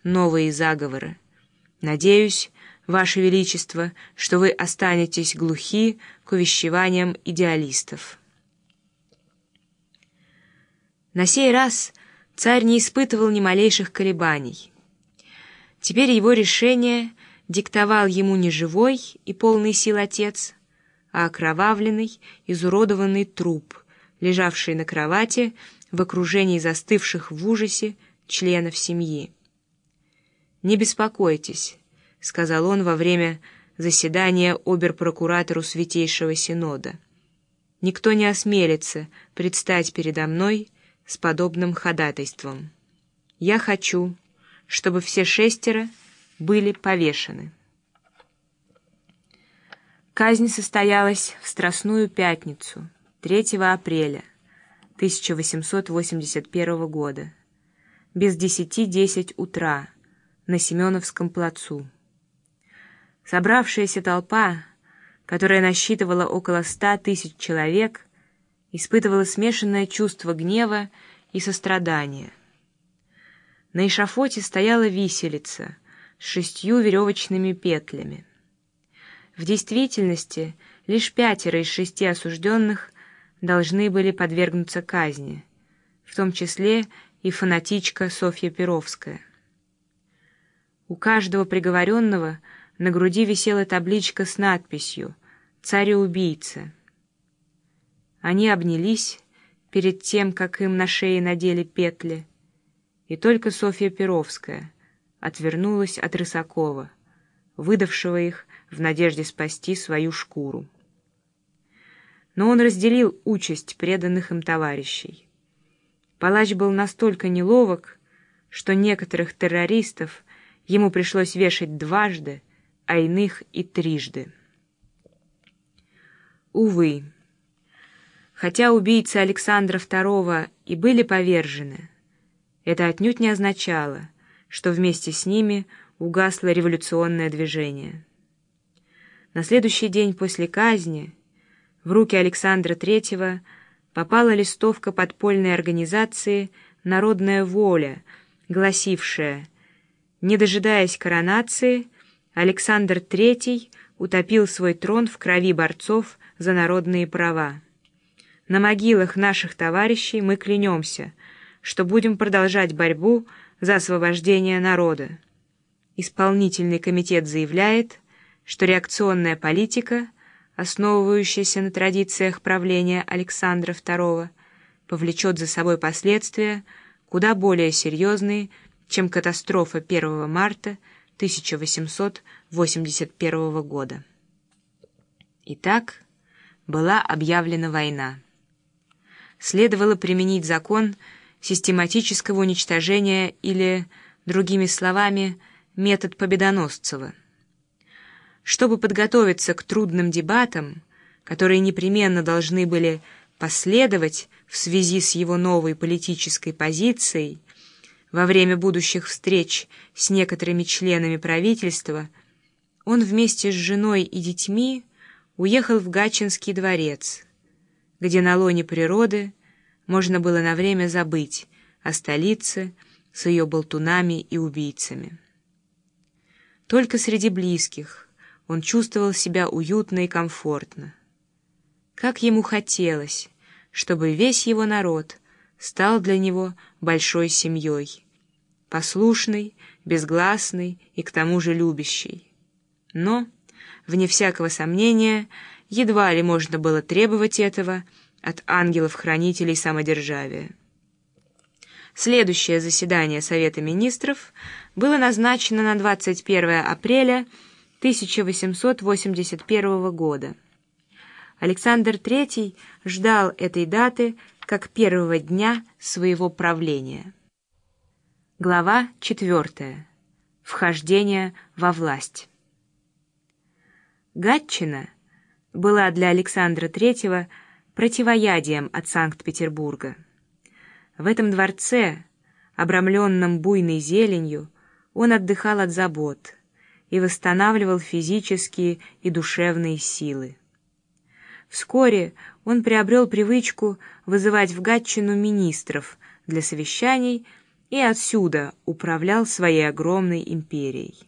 новые заговоры. Надеюсь, Ваше Величество, что вы останетесь глухи к увещеваниям идеалистов». На сей раз царь не испытывал ни малейших колебаний. Теперь его решение диктовал ему не живой и полный сил отец, а окровавленный, изуродованный труп, лежавший на кровати в окружении застывших в ужасе членов семьи. «Не беспокойтесь», — сказал он во время заседания обер-прокуратору Святейшего Синода. «Никто не осмелится предстать передо мной с подобным ходатайством. Я хочу, чтобы все 6 были повешены». Казнь состоялась в Страстную пятницу, 3 апреля 1881 года, без 10:10 утра, на Семеновском плацу. Собравшаяся толпа, которая насчитывала около 100 000 человек, испытывала смешанное чувство гнева и сострадания. На эшафоте стояла виселица с 6 веревочными петлями. В действительности лишь 5 из 6 осужденных должны были подвергнуться казни, в том числе и фанатичка Софья Перовская. У каждого приговоренного на груди висела табличка с надписью «Цареубийца». Они обнялись перед тем, как им на шее надели петли, и только Софья Перовская отвернулась от Рысакова, выдавшего их в надежде спасти свою шкуру. Но он разделил участь преданных им товарищей. Палач был настолько неловок, что некоторых террористов ему пришлось вешать дважды, а иных и трижды. Увы, хотя убийцы Александра II и были повержены, это отнюдь не означало, что вместе с ними угасло революционное движение. На следующий день после казни в руки Александра III попала листовка подпольной организации «Народная воля», гласившая: «Не дожидаясь коронации, Александр III утопил свой трон в крови борцов за народные права. На могилах наших товарищей мы клянемся, что будем продолжать борьбу за освобождение народа. Исполнительный комитет заявляет, что реакционная политика, основывающаяся на традициях правления Александра II, повлечет за собой последствия куда более серьезные, чем катастрофа 1 марта 1881 года». Итак, была объявлена война. Следовало применить закон систематического уничтожения или, другими словами, метод Победоносцева. Чтобы подготовиться к трудным дебатам, которые непременно должны были последовать в связи с его новой политической позицией, во время будущих встреч с некоторыми членами правительства, он вместе с женой и детьми уехал в Гатчинский дворец, где на лоне природы можно было на время забыть о столице с ее болтунами и убийцами. Только среди близких он чувствовал себя уютно и комфортно. Как ему хотелось, чтобы весь его народ стал для него большой семьей, послушной, безгласной и к тому же любящей. Но, вне всякого сомнения, едва ли можно было требовать этого от ангелов-хранителей самодержавия. Следующее заседание Совета Министров было назначено на 21 апреля 1881 года. Александр III ждал этой даты как первого дня своего правления. Глава 4. Вхождение во власть. Гатчина была для Александра III противоядием от Санкт-Петербурга. В этом дворце, обрамленном буйной зеленью, он отдыхал от забот и восстанавливал физические и душевные силы. Вскоре он приобрел привычку вызывать в Гатчину министров для совещаний и отсюда управлял своей огромной империей.